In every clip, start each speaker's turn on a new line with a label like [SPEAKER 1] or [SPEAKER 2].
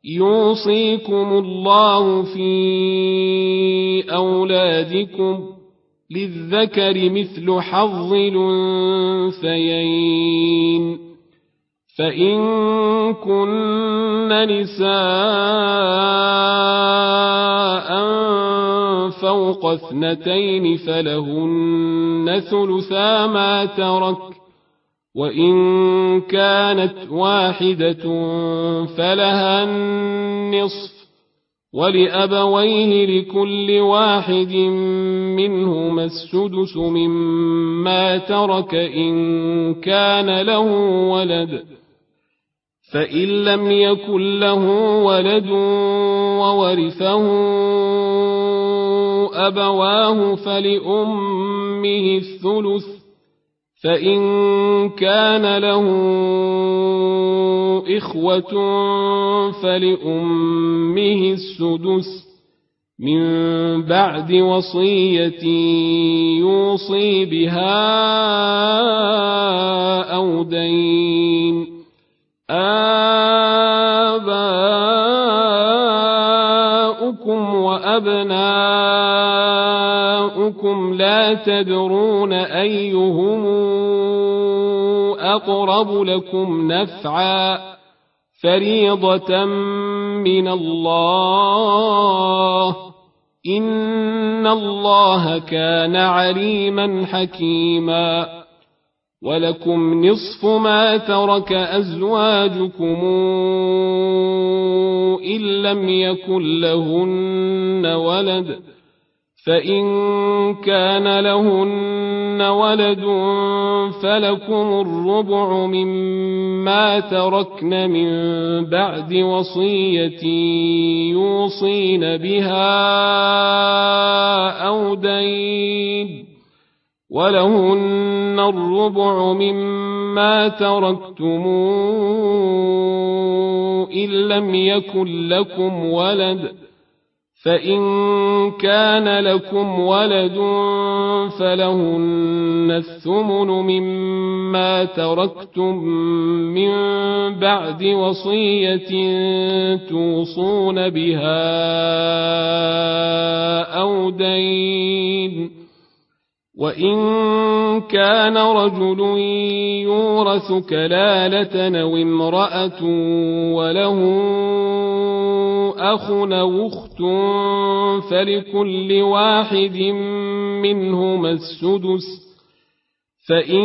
[SPEAKER 1] يوصيكم الله في أولادكم للذكر مثل حظ الأنثيين فإن كن نساء فوق 2 فلهن ثلثا ما ترك وإن كانت واحدة فلها النصف ولأبويه لكل واحد منهما السدس مما ترك إن كان له ولد فإن لم يكن له ولد وورثه أبواه فلأمه الثلث فإن كان له إخوة فلأمه السدس من بعد وصية يوصي بها أو دين آباؤكم وأبناؤكم لا تدرون أيهم أقرب لكم نفعا فريضة من الله إن الله كان عليما حكيما ولكم نصف ما ترك أزواجكم إن لم يكن لهن ولد فإن كان لهن ولد فلكم الربع مما تركن من بعد وصية يوصين بها أو دين ولهن الربع مما تركتم إن لم يكن لكم ولد فإن كان لكم ولد فلهن الثمن مما تركتم من بعد وصية توصون بها أو دين وإن كان رجل يورث كلالة أو امرأة وله أخ أو أخت فلكل واحد منهما السدس فإن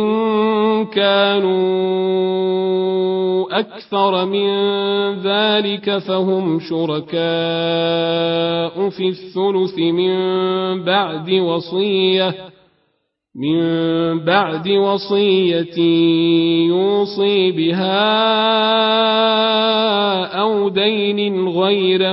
[SPEAKER 1] كانوا أكثر من ذلك فهم شركاء في الثلث من بعد وصية يوصي بها أو دين غير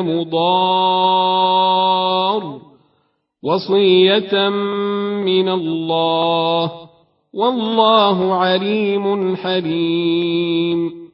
[SPEAKER 1] مضار وصية من الله والله عليم حليم